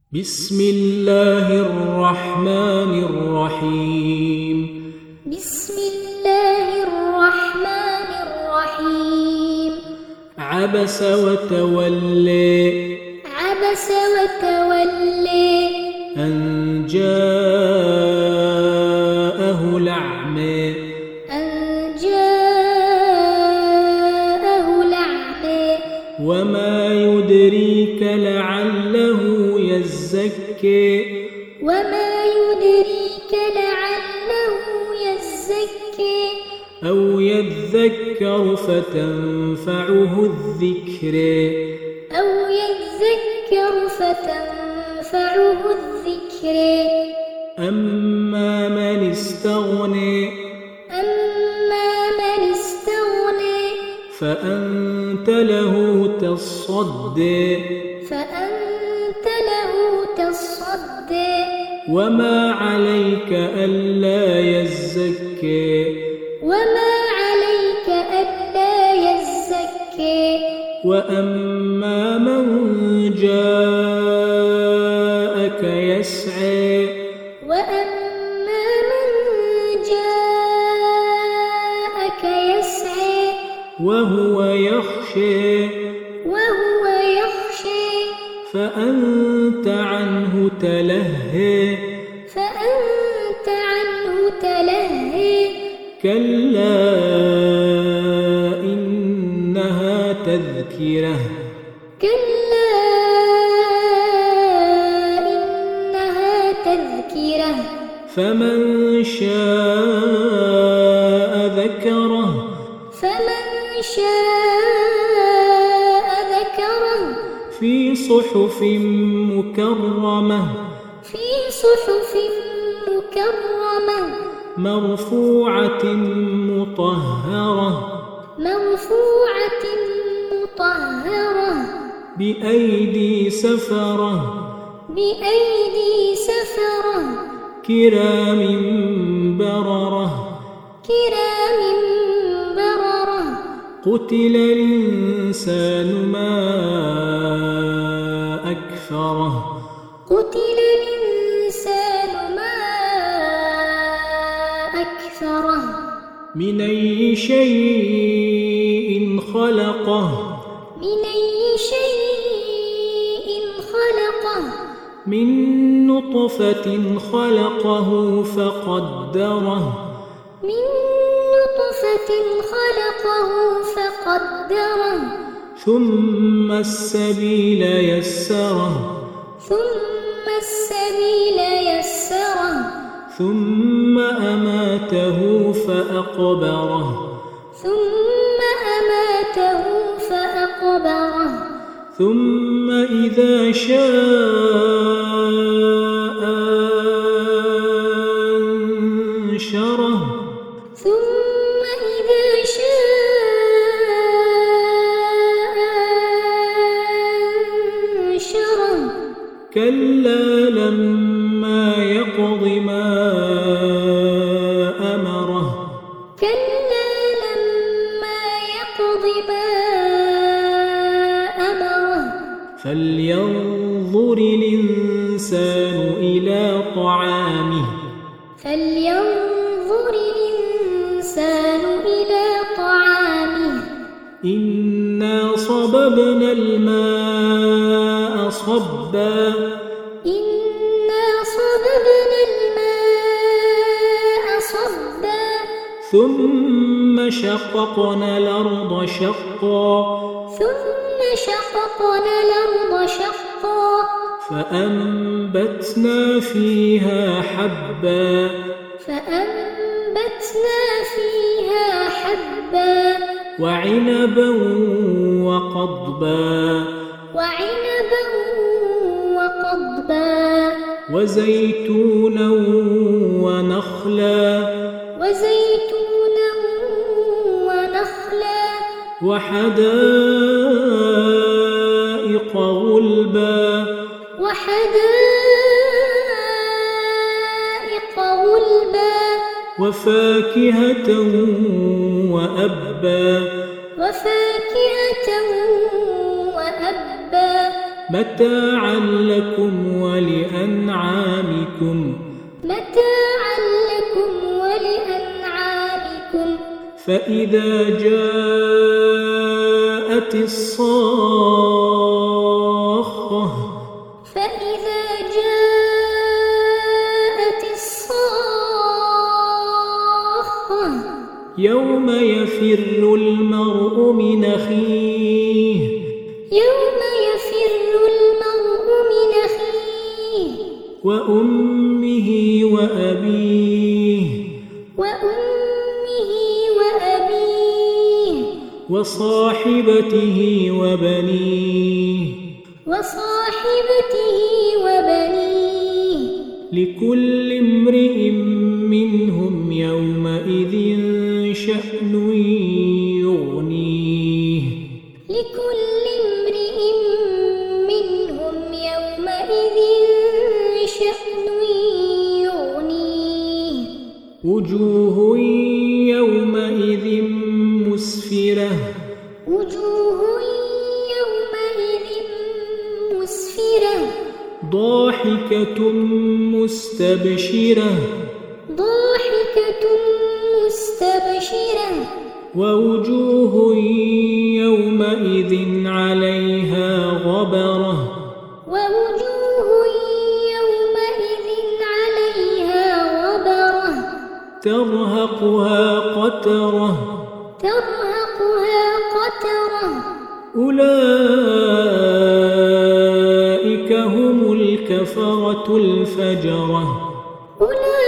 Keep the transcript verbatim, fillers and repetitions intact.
بسم الله الرحمن الرحيم بسم الله الرحمن الرحيم عبس وتولى عبس وتولى أن جاءه الأعمى أن جاءه الأعمى وما يدريك لعله يزكي وما يدريك لعله يزكي أو يذكر فتنفعه الذكر أو يذكر فتنفعه الذكر أما من استغني أما من استغنى فأنت له تصدى فأنت له تصدى وما عليك ألا يزكي وما عليك ألا يزكي وأما من جاءك يسعى وأما من جاءك يسعى وهو يخشى وهو يخشى فأنت عنه تلهى فأنت عنه تلهى كلا إنها تذكرة كلا إنها تذكرة فمن شاء ذكره فمن شاء ذكره في صحف مكرمة في صحف مكرمة مرفوعة مطهرة مرفوعة مطهرة بأيدي سفرة بأيدي سفرة كرام بررة كرام بررة قتل الإنسان ما أكفره قتل الإنسان ما أكفره من أي شيء خلقه من أي شيء خلقه من نطفة خلقه فقدره من نطفة خلقه فقدره ثم السبيل يسره ثم السبيل يسره ثم أماته فأقبره ثم أماته فأقبره ثم إذا شاء أنشره ثم إذا شاء أنشره كلا لما يقض ما أمره كلا لما يقض ما أمره فلينظر الإنسان إلى طعامه فلينظر الإنسان إلى طعامه إنا صببنا الماء صبا إنا صببنا الماء صبا ثم شققنا الأرض شقا ثم شققنا الأرض شقا فأنبتنا فيها حبا فأنبتنا فيها حبا وعنبا وقضبا وعنبا وقضبا وزيتونا ونخلا وزيتونا ونخلا وحدائق غلبا وحدائق غلبا وفاكهة وأبا وفاكهة وأبا متاعا لكم ولأنعامكم متاعا لكم ولأنعامكم فإذا جاءت الصاخة فإذا جاءت الصاخة يوم يفر المرء من أخيه يوم يفر المرء من أخيه وأمه وأبيه وأمه وأبيه وصاحبته وبنيه وصاحبته وبنيه لكل امرئ منهم يومئذ شأن يغنيه لكل امرئ منهم يومئذ شأن يغنيه وجوه يومئذ مسفرة وجوه يومئذ مسفرة ضاحكة مستبشرة ضاحكة مستبشرة ووجوه يومئذ عليها غبرة ووجوه يومئذ عليها غبرة ترهقها قترة ترهقها قترة أولئك هم الكفرة الفجرة أولئك